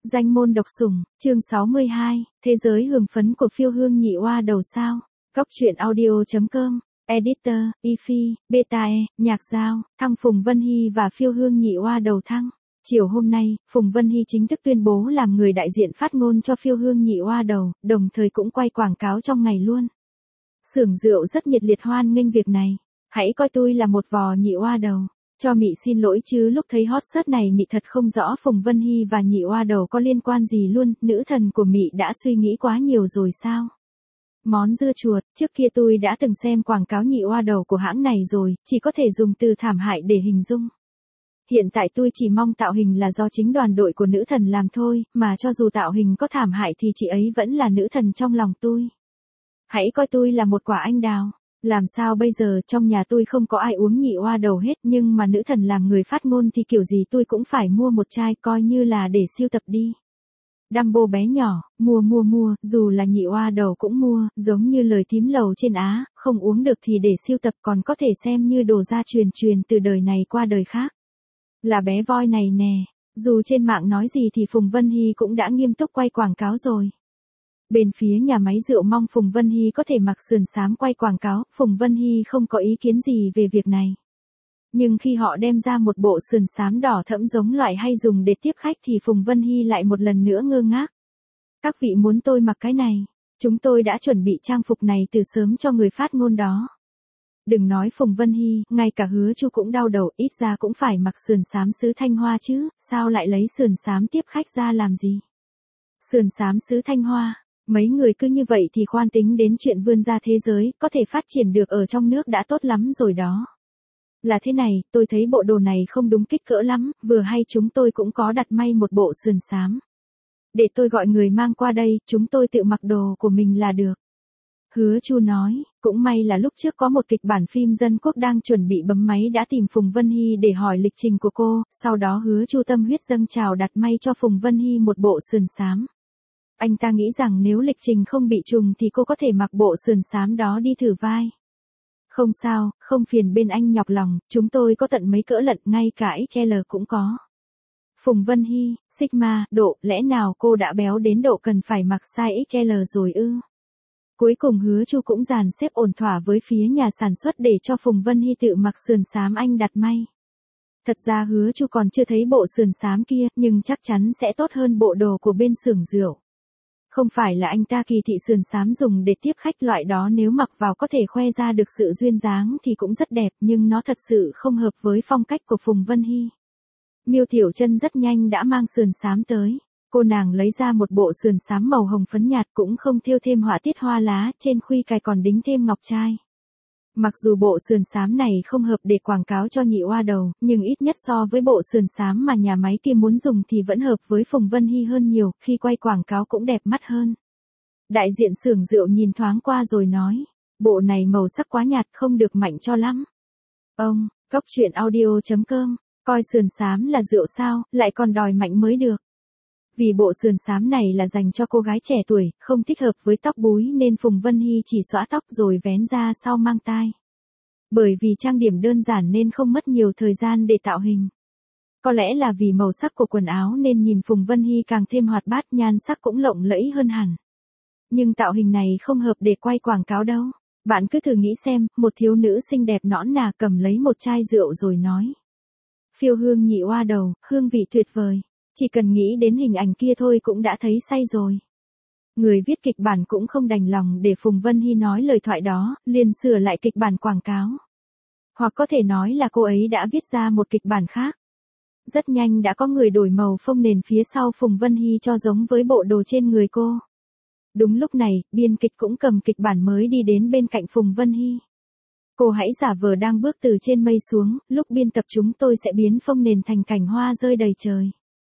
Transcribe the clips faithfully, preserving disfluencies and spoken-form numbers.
Danh môn độc sủng, chương sáu mươi hai, thế giới hưởng phấn của phiêu hương nhị oa đầu sao. Góc truyện audio.com, Editor, i phi, Beta E, Nhạc Giao, thăng Phùng Vân Hy và phiêu hương nhị oa đầu thăng. Chiều hôm nay, Phùng Vân Hy chính thức tuyên bố làm người đại diện phát ngôn cho phiêu hương nhị oa đầu, đồng thời cũng quay quảng cáo trong ngày luôn. Xưởng rượu rất nhiệt liệt hoan nghênh việc này. Hãy coi tôi là một vò nhị oa đầu. Cho Mị xin lỗi chứ lúc thấy hot search này Mị thật không rõ Phùng Vân Hy và nhị oa đầu có liên quan gì luôn, nữ thần của Mị đã suy nghĩ quá nhiều rồi sao? Món dưa chuột, trước kia tôi đã từng xem quảng cáo nhị oa đầu của hãng này rồi, chỉ có thể dùng từ thảm hại để hình dung. Hiện tại tôi chỉ mong tạo hình là do chính đoàn đội của nữ thần làm thôi, mà cho dù tạo hình có thảm hại thì chị ấy vẫn là nữ thần trong lòng tôi. Hãy coi tôi là một quả anh đào. Làm sao bây giờ, trong nhà tôi không có ai uống nhị oa đầu hết, nhưng mà nữ thần làm người phát ngôn thì kiểu gì tôi cũng phải mua một chai, coi như là để siêu tập đi. Dumbo bé nhỏ, mua mua mua, dù là nhị oa đầu cũng mua, giống như lời tím lầu trên Á, không uống được thì để siêu tập, còn có thể xem như đồ gia truyền truyền từ đời này qua đời khác. Là bé voi này nè, dù trên mạng nói gì thì Phùng Vân Hy cũng đã nghiêm túc quay quảng cáo rồi. Bên phía nhà máy rượu mong Phùng Vân Hy có thể mặc sườn xám quay quảng cáo, Phùng Vân Hy không có ý kiến gì về việc này. Nhưng khi họ đem ra một bộ sườn xám đỏ thẫm giống loại hay dùng để tiếp khách thì Phùng Vân Hy lại một lần nữa ngơ ngác. Các vị muốn tôi mặc cái này, chúng tôi đã chuẩn bị trang phục này từ sớm cho người phát ngôn đó. Đừng nói Phùng Vân Hy, ngay cả Hứa Chu cũng đau đầu, ít ra cũng phải mặc sườn xám xứ Thanh Hoa chứ, sao lại lấy sườn xám tiếp khách ra làm gì? Sườn xám xứ Thanh Hoa. Mấy người cứ như vậy thì khoan tính đến chuyện vươn ra thế giới, có thể phát triển được ở trong nước đã tốt lắm rồi đó. Là thế này, tôi thấy bộ đồ này không đúng kích cỡ lắm, vừa hay chúng tôi cũng có đặt may một bộ sườn xám. Để tôi gọi người mang qua đây, chúng tôi tự mặc đồ của mình là được. Hứa Chu nói, cũng may là lúc trước có một kịch bản phim dân quốc đang chuẩn bị bấm máy đã tìm Phùng Vân Hy để hỏi lịch trình của cô, sau đó Hứa Chu tâm huyết dâng trào đặt may cho Phùng Vân Hy một bộ sườn xám. Anh ta nghĩ rằng nếu lịch trình không bị trùng thì cô có thể mặc bộ sườn xám đó đi thử vai. Không sao, không phiền bên anh nhọc lòng, chúng tôi có tận mấy cỡ lận, ngay cả ích lờ cũng có. Phùng Vân Hy, Sigma, độ, lẽ nào cô đã béo đến độ cần phải mặc size ích lờ rồi ư? Cuối cùng Hứa Chu cũng dàn xếp ổn thỏa với phía nhà sản xuất để cho Phùng Vân Hy tự mặc sườn xám anh đặt may. Thật ra Hứa Chu còn chưa thấy bộ sườn xám kia, nhưng chắc chắn sẽ tốt hơn bộ đồ của bên xưởng rượu. Không phải là anh ta kỳ thị sườn xám dùng để tiếp khách loại đó, nếu mặc vào có thể khoe ra được sự duyên dáng thì cũng rất đẹp, nhưng nó thật sự không hợp với phong cách của Phùng Vân Hy. Miêu Tiểu Chân rất nhanh đã mang sườn xám tới. Cô nàng lấy ra một bộ sườn xám màu hồng phấn nhạt, cũng không thêu thêm họa tiết hoa lá, trên khuy cài còn đính thêm ngọc trai. Mặc dù bộ sườn xám này không hợp để quảng cáo cho nhị oa đầu, nhưng ít nhất so với bộ sườn xám mà nhà máy kia muốn dùng thì vẫn hợp với Phùng Vân Hy hơn nhiều, khi quay quảng cáo cũng đẹp mắt hơn. Đại diện xưởng rượu nhìn thoáng qua rồi nói, bộ này màu sắc quá nhạt không được mạnh cho lắm. Ông, góc truyện audio.com, coi sườn xám là rượu sao, lại còn đòi mạnh mới được. Vì bộ sườn xám này là dành cho cô gái trẻ tuổi, không thích hợp với tóc búi nên Phùng Vân Hy chỉ xõa tóc rồi vén ra sau mang tai. Bởi vì trang điểm đơn giản nên không mất nhiều thời gian để tạo hình. Có lẽ là vì màu sắc của quần áo nên nhìn Phùng Vân Hy càng thêm hoạt bát, nhan sắc cũng lộng lẫy hơn hẳn. Nhưng tạo hình này không hợp để quay quảng cáo đâu. Bạn cứ thử nghĩ xem, một thiếu nữ xinh đẹp nõn nà cầm lấy một chai rượu rồi nói. Phiêu hương nhị oa đầu, hương vị tuyệt vời. Chỉ cần nghĩ đến hình ảnh kia thôi cũng đã thấy say rồi. Người viết kịch bản cũng không đành lòng để Phùng Vân Hy nói lời thoại đó, liền sửa lại kịch bản quảng cáo. Hoặc có thể nói là cô ấy đã viết ra một kịch bản khác. Rất nhanh đã có người đổi màu phông nền phía sau Phùng Vân Hy cho giống với bộ đồ trên người cô. Đúng lúc này, biên kịch cũng cầm kịch bản mới đi đến bên cạnh Phùng Vân Hy. Cô hãy giả vờ đang bước từ trên mây xuống, lúc biên tập chúng tôi sẽ biến phông nền thành cảnh hoa rơi đầy trời.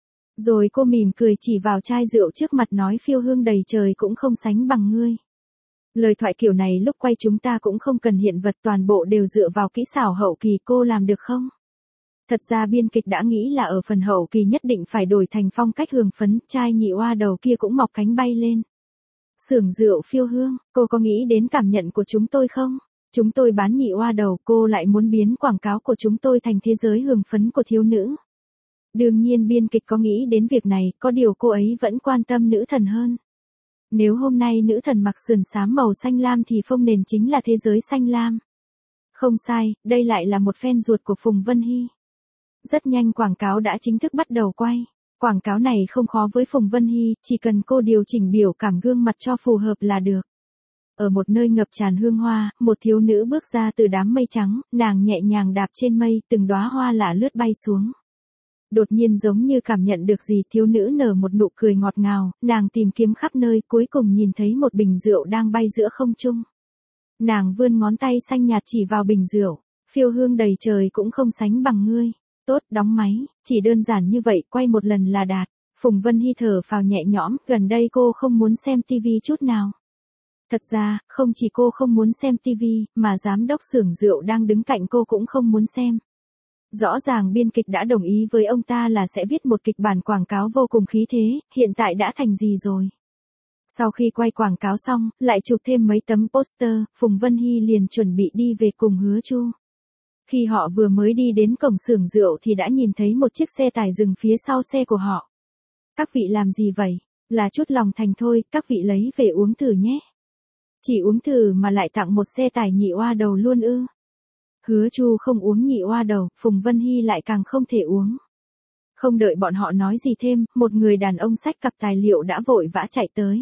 Rồi cô mỉm cười chỉ vào chai rượu trước mặt nói phiêu hương đầy trời cũng không sánh bằng ngươi. Lời thoại kiểu này lúc quay chúng ta cũng không cần hiện vật, toàn bộ đều dựa vào kỹ xảo hậu kỳ, cô làm được không? Thật ra biên kịch đã nghĩ là ở phần hậu kỳ nhất định phải đổi thành phong cách hương phấn, chai nhị oa đầu kia cũng mọc cánh bay lên. Xưởng rượu phiêu hương, cô có nghĩ đến cảm nhận của chúng tôi không? Chúng tôi bán nhị oa đầu, cô lại muốn biến quảng cáo của chúng tôi thành thế giới hương phấn của thiếu nữ. Đương nhiên biên kịch có nghĩ đến việc này, có điều cô ấy vẫn quan tâm nữ thần hơn. Nếu hôm nay nữ thần mặc sườn xám màu xanh lam thì phông nền chính là thế giới xanh lam. Không sai, đây lại là một fan ruột của Phùng Vân Hy. Rất nhanh quảng cáo đã chính thức bắt đầu quay. Quảng cáo này không khó với Phùng Vân Hy, chỉ cần cô điều chỉnh biểu cảm gương mặt cho phù hợp là được. Ở một nơi ngập tràn hương hoa, một thiếu nữ bước ra từ đám mây trắng, nàng nhẹ nhàng đạp trên mây, từng đóa hoa lạ lướt bay xuống. Đột nhiên giống như cảm nhận được gì, thiếu nữ nở một nụ cười ngọt ngào, nàng tìm kiếm khắp nơi, cuối cùng nhìn thấy một bình rượu đang bay giữa không trung. Nàng vươn ngón tay xanh nhạt chỉ vào bình rượu, phiêu hương đầy trời cũng không sánh bằng ngươi. Tốt, đóng máy, chỉ đơn giản như vậy, quay một lần là đạt. Phùng Vân Hy thở phào nhẹ nhõm, gần đây cô không muốn xem tivi chút nào. Thật ra, không chỉ cô không muốn xem tivi, mà giám đốc xưởng rượu đang đứng cạnh cô cũng không muốn xem. Rõ ràng biên kịch đã đồng ý với ông ta là sẽ viết một kịch bản quảng cáo vô cùng khí thế, hiện tại đã thành gì rồi. Sau khi quay quảng cáo xong, lại chụp thêm mấy tấm poster, Phùng Vân Hy liền chuẩn bị đi về cùng Hứa Chu. Khi họ vừa mới đi đến cổng xưởng rượu thì đã nhìn thấy một chiếc xe tải dừng phía sau xe của họ. Các vị làm gì vậy? Là chút lòng thành thôi, các vị lấy về uống thử nhé. Chỉ uống thử mà lại tặng một xe tải nhị oa đầu luôn ư? Hứa Chu không uống nhị oa đầu, Phùng Vân Hy lại càng không thể uống. Không đợi bọn họ nói gì thêm, một người đàn ông xách cặp tài liệu đã vội vã chạy tới.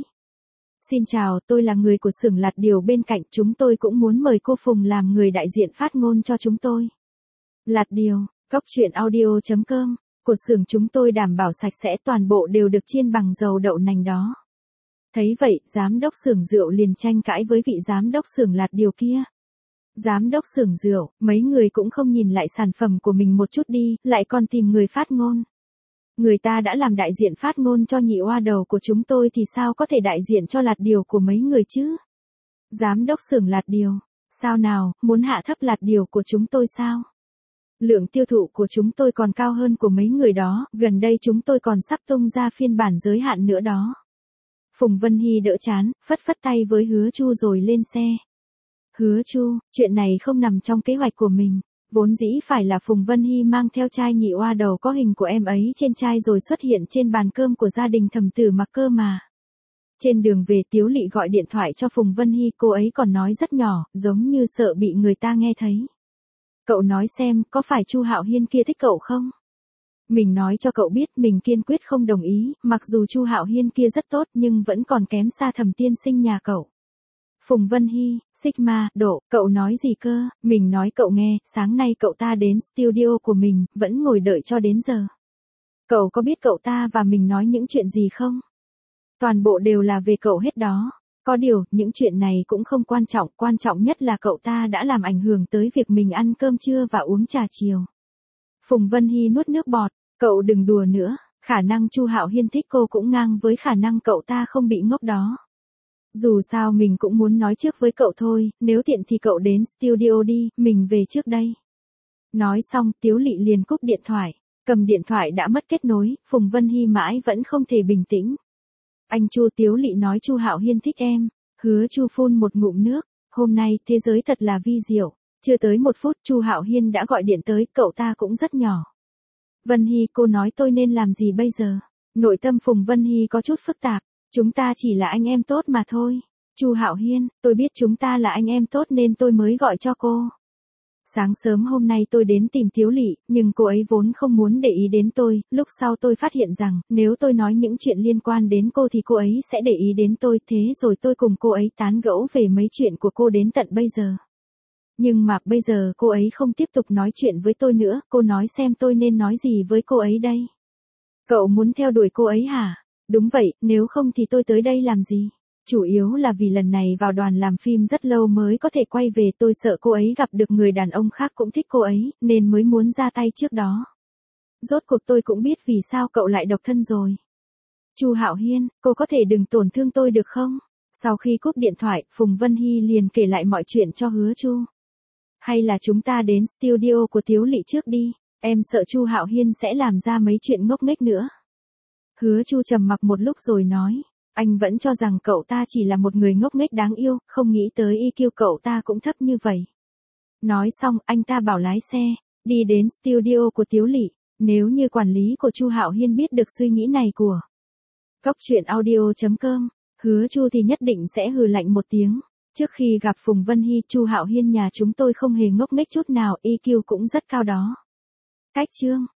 Xin chào, tôi là người của xưởng lạt điều bên cạnh, chúng tôi cũng muốn mời cô Phùng làm người đại diện phát ngôn cho chúng tôi. Lạt điều, cóc truyện audio chấm com, của xưởng chúng tôi đảm bảo sạch sẽ, toàn bộ đều được chiên bằng dầu đậu nành đó. Thấy vậy, giám đốc xưởng rượu liền tranh cãi với vị giám đốc xưởng lạt điều kia. Giám đốc xưởng rượu, mấy người cũng không nhìn lại sản phẩm của mình một chút đi, lại còn tìm người phát ngôn. Người ta đã làm đại diện phát ngôn cho nhị oa đầu của chúng tôi thì sao có thể đại diện cho lạt điều của mấy người chứ? Giám đốc xưởng lạt điều, sao nào, muốn hạ thấp lạt điều của chúng tôi sao? Lượng tiêu thụ của chúng tôi còn cao hơn của mấy người đó, gần đây chúng tôi còn sắp tung ra phiên bản giới hạn nữa đó. Phùng Vân Hy đỡ chán, phất phất tay với Hứa Chu rồi lên xe. Hứa Chu, chuyện này không nằm trong kế hoạch của mình. Vốn dĩ phải là Phùng Vân Hy mang theo chai nhị oa đầu có hình của em ấy trên chai rồi xuất hiện trên bàn cơm của gia đình Thẩm Tử Mặc cơ mà. Trên đường về Tiếu Lị gọi điện thoại cho Phùng Vân Hy, cô ấy còn nói rất nhỏ, giống như sợ bị người ta nghe thấy. Cậu nói xem, có phải Chu Hạo Hiên kia thích cậu không? Mình nói cho cậu biết mình kiên quyết không đồng ý, mặc dù Chu Hạo Hiên kia rất tốt nhưng vẫn còn kém xa Thẩm tiên sinh nhà cậu. Phùng Vân Hy, Sigma, độ, cậu nói gì cơ, mình nói cậu nghe, sáng nay cậu ta đến studio của mình, vẫn ngồi đợi cho đến giờ. Cậu có biết cậu ta và mình nói những chuyện gì không? Toàn bộ đều là về cậu hết đó. Có điều, những chuyện này cũng không quan trọng, quan trọng nhất là cậu ta đã làm ảnh hưởng tới việc mình ăn cơm trưa và uống trà chiều. Phùng Vân Hy nuốt nước bọt, cậu đừng đùa nữa, khả năng Chu Hạo Hiên thích cô cũng ngang với khả năng cậu ta không bị ngốc đó. Dù sao mình cũng muốn nói trước với cậu thôi, nếu tiện thì cậu đến studio đi, mình về trước đây. Nói xong, Tiếu Lị liền cúp điện thoại, cầm điện thoại đã mất kết nối, Phùng Vân Hy mãi vẫn không thể bình tĩnh. Anh Chu, Tiếu Lị nói Chu Hạo Hiên thích em. Hứa Chu phun một ngụm nước, hôm nay thế giới thật là vi diệu. Chưa tới một phút Chu Hạo Hiên đã gọi điện tới, cậu ta cũng rất nhỏ. Vân Hy, cô nói tôi nên làm gì bây giờ? Nội tâm Phùng Vân Hy có chút phức tạp. Chúng ta chỉ là anh em tốt mà thôi. Chu Hạo Hiên, tôi biết chúng ta là anh em tốt nên tôi mới gọi cho cô. Sáng sớm hôm nay tôi đến tìm Tiếu Lị, nhưng cô ấy vốn không muốn để ý đến tôi, lúc sau tôi phát hiện rằng, nếu tôi nói những chuyện liên quan đến cô thì cô ấy sẽ để ý đến tôi, thế rồi tôi cùng cô ấy tán gẫu về mấy chuyện của cô đến tận bây giờ. Nhưng mà bây giờ cô ấy không tiếp tục nói chuyện với tôi nữa, cô nói xem tôi nên nói gì với cô ấy đây. Cậu muốn theo đuổi cô ấy hả? Đúng vậy, nếu không thì tôi tới đây làm gì? Chủ yếu là vì lần này vào đoàn làm phim rất lâu mới có thể quay về, tôi sợ cô ấy gặp được người đàn ông khác cũng thích cô ấy, nên mới muốn ra tay trước đó. Rốt cuộc tôi cũng biết vì sao cậu lại độc thân rồi. Chu Hạo Hiên, cô có thể đừng tổn thương tôi được không? Sau khi cúp điện thoại, Phùng Vân Hy liền kể lại mọi chuyện cho Hứa Chu. Hay là chúng ta đến studio của Tiếu Lị trước đi, em sợ Chu Hạo Hiên sẽ làm ra mấy chuyện ngốc nghếch nữa. Hứa Chu trầm mặc một lúc rồi nói, anh vẫn cho rằng cậu ta chỉ là một người ngốc nghếch đáng yêu, không nghĩ tới i kiu cậu ta cũng thấp như vậy. Nói xong, anh ta bảo lái xe, đi đến studio của Tiếu Lị. Nếu như quản lý của Chu Hạo Hiên biết được suy nghĩ này của Cốc truyện audio chấm com, hứa Chu thì nhất định sẽ hừ lạnh một tiếng. Trước khi gặp Phùng Vân Hy, Chu Hạo Hiên nhà chúng tôi không hề ngốc nghếch chút nào, i kiu cũng rất cao đó. Cách chương